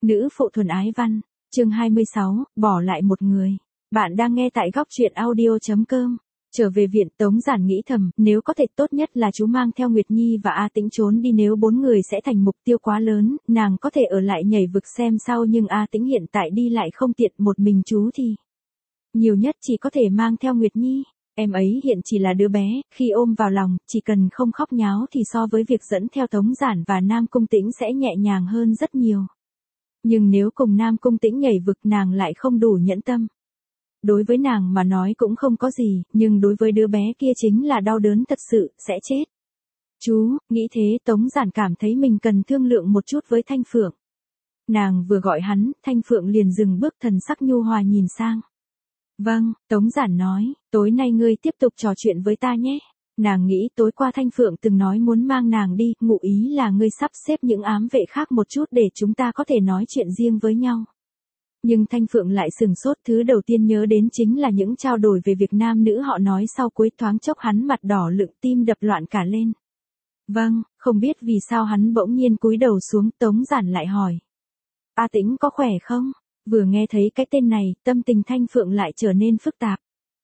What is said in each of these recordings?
Nữ phụ thuần ái văn, chương 26, bỏ lại một người. Bạn đang nghe tại góc truyện audio.com. Trở về viện, Tống Giản nghĩ thầm, nếu có thể tốt nhất là chú mang theo Nguyệt Nhi và A Tĩnh trốn đi, nếu 4 người sẽ thành mục tiêu quá lớn, nàng có thể ở lại nhảy vực xem sau, nhưng A Tĩnh hiện tại đi lại không tiện, một mình chú thì nhiều nhất chỉ có thể mang theo Nguyệt Nhi. Em ấy hiện chỉ là đứa bé, khi ôm vào lòng, chỉ cần không khóc nháo thì so với việc dẫn theo Tống Giản và Nam Cung Tĩnh sẽ nhẹ nhàng hơn rất nhiều. Nhưng nếu cùng Nam Cung Tĩnh nhảy vực, nàng lại không đủ nhẫn tâm. Đối với nàng mà nói cũng không có gì, nhưng đối với đứa bé kia chính là đau đớn thật sự, sẽ chết. Chú, nghĩ thế Tống Giản cảm thấy mình cần thương lượng một chút với Thanh Phượng. Nàng vừa gọi hắn, Thanh Phượng liền dừng bước, thần sắc nhu hòa nhìn sang. Vâng, Tống Giản nói, tối nay ngươi tiếp tục trò chuyện với ta nhé. Nàng nghĩ tối qua Thanh Phượng từng nói muốn mang nàng đi, ngụ ý là ngươi sắp xếp những ám vệ khác một chút để chúng ta có thể nói chuyện riêng với nhau. Nhưng Thanh Phượng lại sừng sốt, thứ đầu tiên nhớ đến chính là những trao đổi về việc nam nữ họ nói sau cuối, thoáng chốc hắn mặt đỏ lựng, tim đập loạn cả lên. Vâng, không biết vì sao hắn bỗng nhiên cúi đầu xuống, Tống Giản lại hỏi. A Tĩnh có khỏe không? Vừa nghe thấy cái tên này, tâm tình Thanh Phượng lại trở nên phức tạp.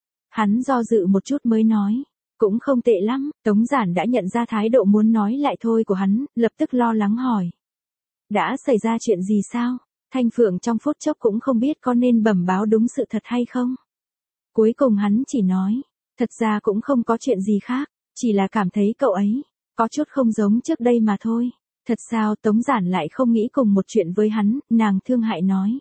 Hắn do dự một chút mới nói. Cũng không tệ lắm, Tống Giản đã nhận ra thái độ muốn nói lại thôi của hắn, lập tức lo lắng hỏi. Đã xảy ra chuyện gì sao? Thanh Phượng trong phút chốc cũng không biết có nên bẩm báo đúng sự thật hay không. Cuối cùng hắn chỉ nói, thật ra cũng không có chuyện gì khác, chỉ là cảm thấy cậu ấy có chút không giống trước đây mà thôi. Thật sao? Tống Giản lại không nghĩ cùng một chuyện với hắn, nàng thương hại nói.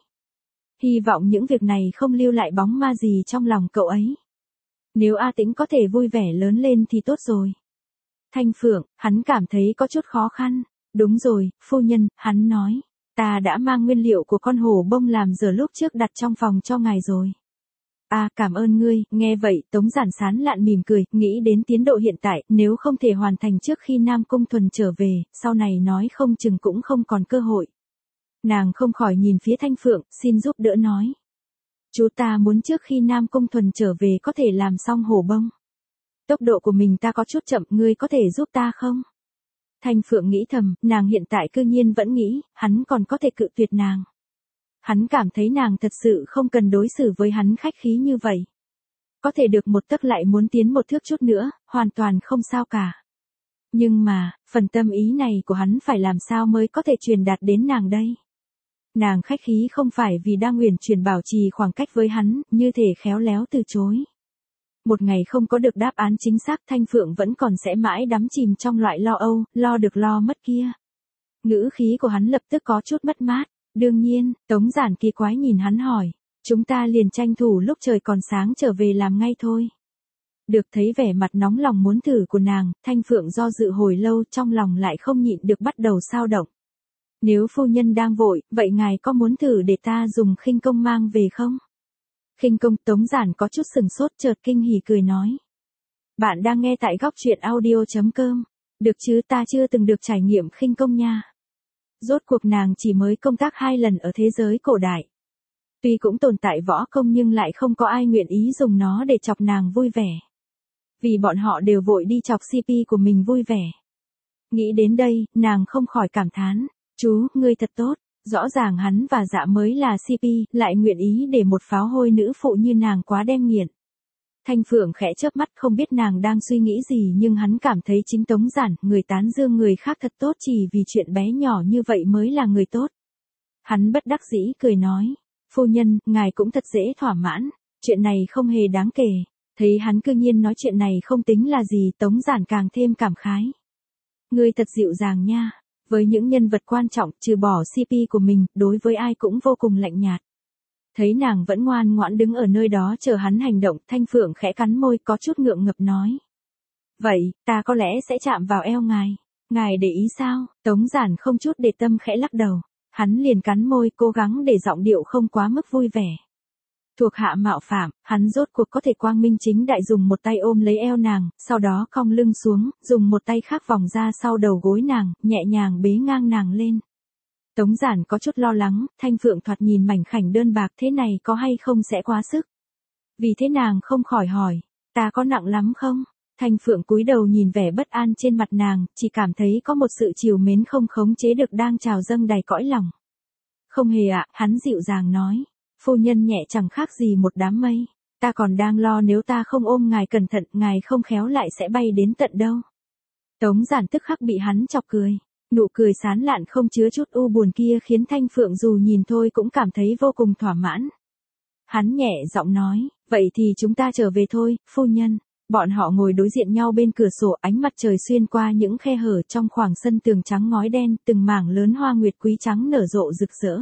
Hy vọng những việc này không lưu lại bóng ma gì trong lòng cậu ấy. Nếu A Tĩnh có thể vui vẻ lớn lên thì tốt rồi. Thanh Phượng, hắn cảm thấy có chút khó khăn. Đúng rồi, phu nhân, hắn nói. Ta đã mang nguyên liệu của con hổ bông làm giờ lúc trước đặt trong phòng cho ngài rồi. À, cảm ơn ngươi. Nghe vậy, Tống Giản sán lạn mỉm cười, nghĩ đến tiến độ hiện tại, nếu không thể hoàn thành trước khi Nam Cung Thuần trở về, sau này nói không chừng cũng không còn cơ hội. Nàng không khỏi nhìn phía Thanh Phượng, xin giúp đỡ nói. Chú ta muốn trước khi Nam Cung Thuần trở về có thể làm xong hổ bông. Tốc độ của mình ta có chút chậm, ngươi có thể giúp ta không? Thanh Phượng nghĩ thầm, nàng hiện tại cư nhiên vẫn nghĩ, hắn còn có thể cự tuyệt nàng. Hắn cảm thấy nàng thật sự không cần đối xử với hắn khách khí như vậy. Có thể được một tấc lại muốn tiến một thước chút nữa, hoàn toàn không sao cả. Nhưng mà, phần tâm ý này của hắn phải làm sao mới có thể truyền đạt đến nàng đây? Nàng khách khí không phải vì đang uyển chuyển bảo trì khoảng cách với hắn, như thể khéo léo từ chối. Một ngày không có được đáp án chính xác, Thanh Phượng vẫn còn sẽ mãi đắm chìm trong loại lo âu, lo được lo mất kia. Ngữ khí của hắn lập tức có chút mất mát. Đương nhiên, Tống Giản kỳ quái nhìn hắn hỏi. Chúng ta liền tranh thủ lúc trời còn sáng trở về làm ngay thôi. Được thấy vẻ mặt nóng lòng muốn thử của nàng, Thanh Phượng do dự hồi lâu, trong lòng lại không nhịn được bắt đầu xao động. Nếu phu nhân đang vội, vậy ngài có muốn thử để ta dùng khinh công mang về không? Khinh công? Tống Giản có chút sừng sốt, chợt kinh hỉ cười nói. Bạn đang nghe tại góc truyện audio.com. Được chứ, ta chưa từng được trải nghiệm khinh công nha. Rốt cuộc nàng chỉ mới công tác 2 lần ở thế giới cổ đại. Tuy cũng tồn tại võ công nhưng lại không có ai nguyện ý dùng nó để chọc nàng vui vẻ. Vì bọn họ đều vội đi chọc CP của mình vui vẻ. Nghĩ đến đây, nàng không khỏi cảm thán. Chú, ngươi thật tốt. Rõ ràng hắn và Dạ mới là CP, lại nguyện ý để một pháo hôi nữ phụ như nàng quá đem nghiện. Thanh Phượng khẽ chớp mắt, không biết nàng đang suy nghĩ gì, nhưng hắn cảm thấy chính Tống Giản, người tán dương người khác thật tốt, chỉ vì chuyện bé nhỏ như vậy mới là người tốt. Hắn bất đắc dĩ cười nói, phu nhân, ngài cũng thật dễ thỏa mãn, chuyện này không hề đáng kể. Thấy hắn cư nhiên nói chuyện này không tính là gì, Tống Giản càng thêm cảm khái. Ngươi thật dịu dàng nha, với những nhân vật quan trọng, trừ bỏ CP của mình, đối với ai cũng vô cùng lạnh nhạt. Thấy nàng vẫn ngoan ngoãn đứng ở nơi đó chờ hắn hành động, Thanh Phượng khẽ cắn môi, có chút ngượng ngập nói. Vậy, ta có lẽ sẽ chạm vào eo ngài. Ngài để ý sao? Tống Giản không chút để tâm khẽ lắc đầu. Hắn liền cắn môi, cố gắng để giọng điệu không quá mức vui vẻ. Thuộc hạ mạo phạm, hắn rốt cuộc có thể quang minh chính đại dùng một tay ôm lấy eo nàng, sau đó cong lưng xuống, dùng một tay khác vòng ra sau đầu gối nàng, nhẹ nhàng bế ngang nàng lên. Tống Giản có chút lo lắng, Thanh Phượng thoạt nhìn mảnh khảnh đơn bạc thế này có hay không sẽ quá sức. Vì thế nàng không khỏi hỏi, ta có nặng lắm không? Thanh Phượng cúi đầu nhìn vẻ bất an trên mặt nàng, chỉ cảm thấy có một sự trìu mến không khống chế được đang trào dâng đầy cõi lòng. Không hề ạ, hắn dịu dàng nói. Phu nhân nhẹ chẳng khác gì một đám mây. Ta còn đang lo nếu ta không ôm ngài cẩn thận, ngài không khéo lại sẽ bay đến tận đâu. Tống Giản tức khắc bị hắn chọc cười. Nụ cười sán lạn không chứa chút u buồn kia khiến Thanh Phượng dù nhìn thôi cũng cảm thấy vô cùng thỏa mãn. Hắn nhẹ giọng nói, vậy thì chúng ta trở về thôi, phu nhân. Bọn họ ngồi đối diện nhau bên cửa sổ, ánh mặt trời xuyên qua những khe hở trong khoảng sân tường trắng ngói đen, từng mảng lớn hoa nguyệt quý trắng nở rộ rực rỡ.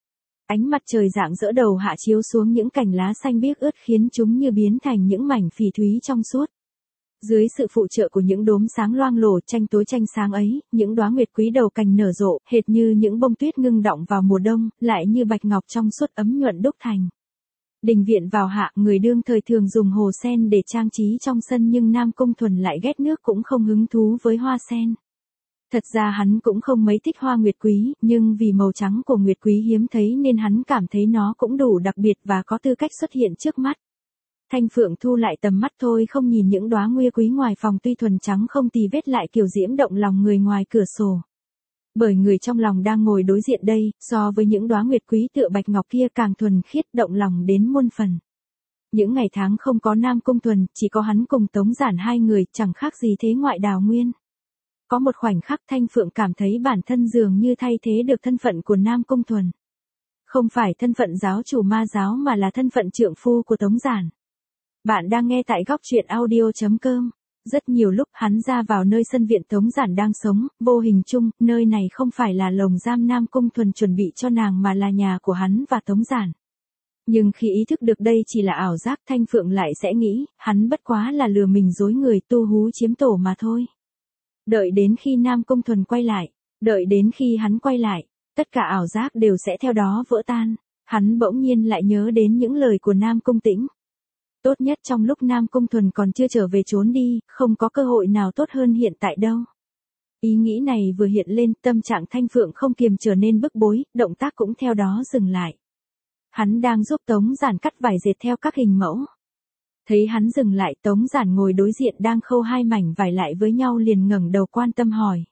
Ánh mặt trời rạng rỡ đầu hạ chiếu xuống những cành lá xanh biếc ướt khiến chúng như biến thành những mảnh phỉ thúy trong suốt. Dưới sự phụ trợ của những đốm sáng loang lổ tranh tối tranh sáng ấy, những đóa nguyệt quý đầu cành nở rộ, hệt như những bông tuyết ngưng đọng vào mùa đông, lại như bạch ngọc trong suốt ấm nhuận đúc thành. Đình viện vào hạ, người đương thời thường dùng hồ sen để trang trí trong sân nhưng Nam Cung Thuần lại ghét nước cũng không hứng thú với hoa sen. Thật ra hắn cũng không mấy thích hoa nguyệt quý, nhưng vì màu trắng của nguyệt quý hiếm thấy nên hắn cảm thấy nó cũng đủ đặc biệt và có tư cách xuất hiện trước mắt. Thanh Phượng thu lại tầm mắt thôi, không nhìn những đóa nguyệt quý ngoài phòng tuy thuần trắng không tì vết lại kiểu diễm động lòng người ngoài cửa sổ. Bởi người trong lòng đang ngồi đối diện đây, so với những đóa nguyệt quý tựa bạch ngọc kia càng thuần khiết động lòng đến muôn phần. Những ngày tháng không có Nam Cung Thuần, chỉ có hắn cùng Tống Giản hai người, chẳng khác gì thế ngoại đào nguyên. Có một khoảnh khắc Thanh Phượng cảm thấy bản thân dường như thay thế được thân phận của Nam Cung Thuần. Không phải thân phận giáo chủ ma giáo mà là thân phận trượng phu của Tống Giản. Bạn đang nghe tại góc truyện audio.com. Rất nhiều lúc hắn ra vào nơi sân viện Tống Giản đang sống, vô hình chung, nơi này không phải là lồng giam Nam Cung Thuần chuẩn bị cho nàng mà là nhà của hắn và Tống Giản. Nhưng khi ý thức được đây chỉ là ảo giác, Thanh Phượng lại sẽ nghĩ, hắn bất quá là lừa mình dối người tu hú chiếm tổ mà thôi. Đợi đến khi Nam Cung Thuần quay lại, đợi đến khi hắn quay lại, tất cả ảo giác đều sẽ theo đó vỡ tan. Hắn bỗng nhiên lại nhớ đến những lời của Nam Cung Tĩnh. Tốt nhất trong lúc Nam Cung Thuần còn chưa trở về trốn đi, không có cơ hội nào tốt hơn hiện tại đâu. Ý nghĩ này vừa hiện lên, tâm trạng Thanh Phượng không kiềm trở nên bức bối, động tác cũng theo đó dừng lại. Hắn đang giúp Tống Giản cắt vải dệt theo các hình mẫu. Thấy hắn dừng lại, Tống Giản ngồi đối diện đang khâu hai mảnh vải lại với nhau liền ngẩng đầu quan tâm hỏi.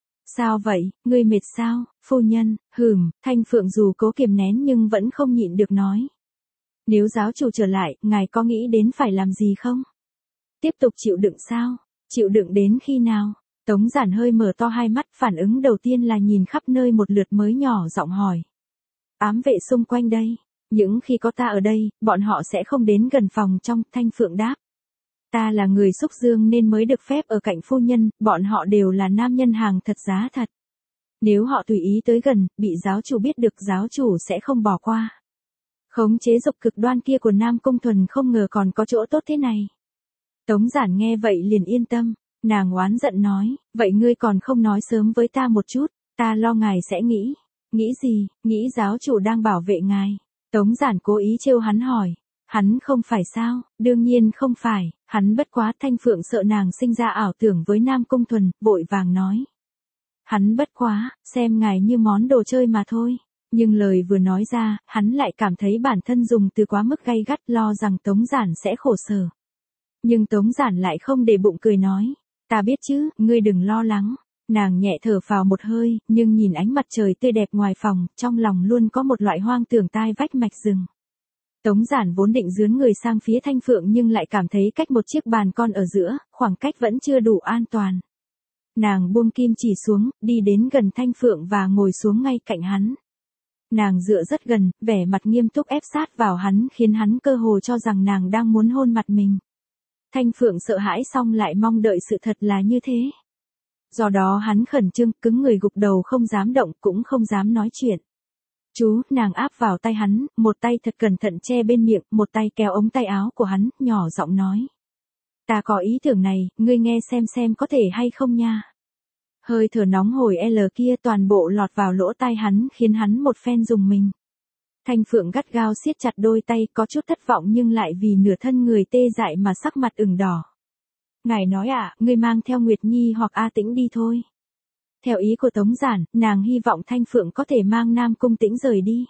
Sao vậy, ngươi mệt sao, phu nhân? Thanh Phượng dù cố kiềm nén nhưng vẫn không nhịn được nói. Nếu giáo chủ trở lại, ngài có nghĩ đến phải làm gì không? Tiếp tục chịu đựng sao? Chịu đựng đến khi nào? Tống Giản hơi mở to hai mắt, phản ứng đầu tiên là nhìn khắp nơi một lượt mới nhỏ giọng hỏi. Ám vệ xung quanh đây. Những khi có ta ở đây, bọn họ sẽ không đến gần phòng trong, Thanh Phượng đáp. Ta là người xúc dương nên mới được phép ở cạnh phu nhân, bọn họ đều là nam nhân hàng thật giá thật. Nếu họ tùy ý tới gần, bị giáo chủ biết được giáo chủ sẽ không bỏ qua. Khống chế dục cực đoan kia của Nam Cung Thuần không ngờ còn có chỗ tốt thế này. Tống Giản nghe vậy liền yên tâm, nàng oán giận nói, vậy ngươi còn không nói sớm với ta một chút, ta lo ngài sẽ nghĩ. Nghĩ gì, nghĩ giáo chủ đang bảo vệ ngài. Tống Giản cố ý trêu hắn hỏi. Hắn không phải sao, đương nhiên không phải, hắn bất quá. Thanh Phượng sợ nàng sinh ra ảo tưởng với Nam Cung Thuần, vội vàng nói. Hắn bất quá, xem ngài như món đồ chơi mà thôi. Nhưng lời vừa nói ra, hắn lại cảm thấy bản thân dùng từ quá mức gay gắt, lo rằng Tống Giản sẽ khổ sở. Nhưng Tống Giản lại không để bụng, cười nói. Ta biết chứ, ngươi đừng lo lắng. Nàng nhẹ thở phào một hơi, nhưng nhìn ánh mặt trời tươi đẹp ngoài phòng, trong lòng luôn có một loại hoang tưởng tai vách mạch rừng. Tống Giản vốn định dướn người sang phía Thanh Phượng nhưng lại cảm thấy cách một chiếc bàn con ở giữa, khoảng cách vẫn chưa đủ an toàn. Nàng buông kim chỉ xuống, đi đến gần Thanh Phượng và ngồi xuống ngay cạnh hắn. Nàng dựa rất gần, vẻ mặt nghiêm túc ép sát vào hắn khiến hắn cơ hồ cho rằng nàng đang muốn hôn mặt mình. Thanh Phượng sợ hãi xong lại mong đợi sự thật là như thế. Do đó hắn khẩn trương, cứng người gục đầu không dám động cũng không dám nói chuyện. Chú, nàng áp vào tay hắn, một tay thật cẩn thận che bên miệng, một tay kéo ống tay áo của hắn, nhỏ giọng nói. Ta có ý tưởng này, ngươi nghe xem có thể hay không nha. Hơi thở nóng hổi L kia toàn bộ lọt vào lỗ tai hắn khiến hắn một phen rùng mình. Thanh Phượng gắt gao siết chặt đôi tay, có chút thất vọng nhưng lại vì nửa thân người tê dại mà sắc mặt ửng đỏ. Ngài nói ngươi mang theo Nguyệt Nhi hoặc A Tĩnh đi thôi. Theo ý của Tống Giản, nàng hy vọng Thanh Phượng có thể mang Nam Cung Tĩnh rời đi.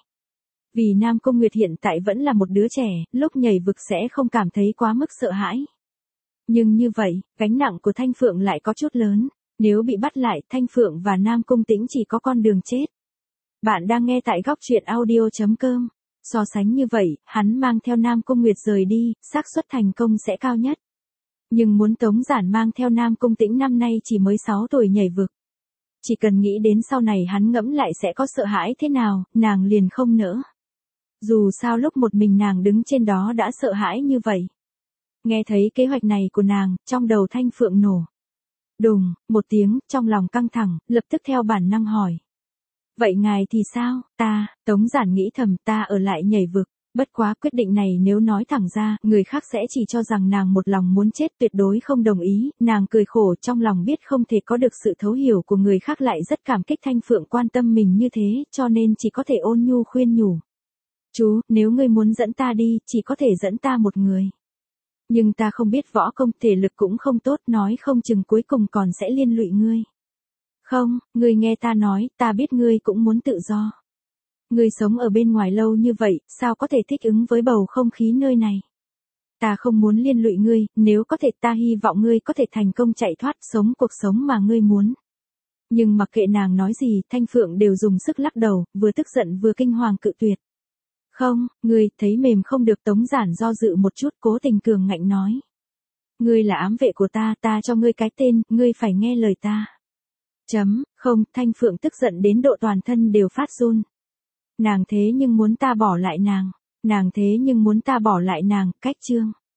Vì Nam Cung Nguyệt hiện tại vẫn là một đứa trẻ, lúc nhảy vực sẽ không cảm thấy quá mức sợ hãi. Nhưng như vậy, gánh nặng của Thanh Phượng lại có chút lớn. Nếu bị bắt lại, Thanh Phượng và Nam Cung Tĩnh chỉ có con đường chết. Bạn đang nghe tại góc truyện audio.com. So sánh như vậy, hắn mang theo Nam Cung Nguyệt rời đi, xác suất thành công sẽ cao nhất. Nhưng muốn Tống Giản mang theo Nam Cung Tĩnh năm nay chỉ mới 6 tuổi nhảy vực. Chỉ cần nghĩ đến sau này hắn ngẫm lại sẽ có sợ hãi thế nào, nàng liền không nỡ. Dù sao lúc một mình nàng đứng trên đó đã sợ hãi như vậy. Nghe thấy kế hoạch này của nàng, trong đầu Thanh Phượng nổ. Đùng, một tiếng, trong lòng căng thẳng, lập tức theo bản năng hỏi. Vậy ngài thì sao, Tống Giản nghĩ thầm ta ở lại nhảy vực. Bất quá quyết định này nếu nói thẳng ra, người khác sẽ chỉ cho rằng nàng một lòng muốn chết tuyệt đối không đồng ý, nàng cười khổ trong lòng biết không thể có được sự thấu hiểu của người khác lại rất cảm kích Thanh Phượng quan tâm mình như thế, cho nên chỉ có thể ôn nhu khuyên nhủ. Chú, nếu ngươi muốn dẫn ta đi, chỉ có thể dẫn ta một người. Nhưng ta không biết võ công, thể lực cũng không tốt, nói không chừng cuối cùng còn sẽ liên lụy ngươi. Không, ngươi nghe ta nói, ta biết ngươi cũng muốn tự do. Ngươi sống ở bên ngoài lâu như vậy, sao có thể thích ứng với bầu không khí nơi này? Ta không muốn liên lụy ngươi, nếu có thể ta hy vọng ngươi có thể thành công chạy thoát, sống cuộc sống mà ngươi muốn. Nhưng mặc kệ nàng nói gì, Thanh Phượng đều dùng sức lắc đầu, vừa tức giận vừa kinh hoàng cự tuyệt. Không, ngươi, thấy mềm không được. Tống Giản do dự một chút, cố tình cường ngạnh nói. Ngươi là ám vệ của ta cho ngươi cái tên, ngươi phải nghe lời ta. Không, Thanh Phượng tức giận đến độ toàn thân đều phát run. Nàng thế nhưng muốn ta bỏ lại nàng. Cách chương.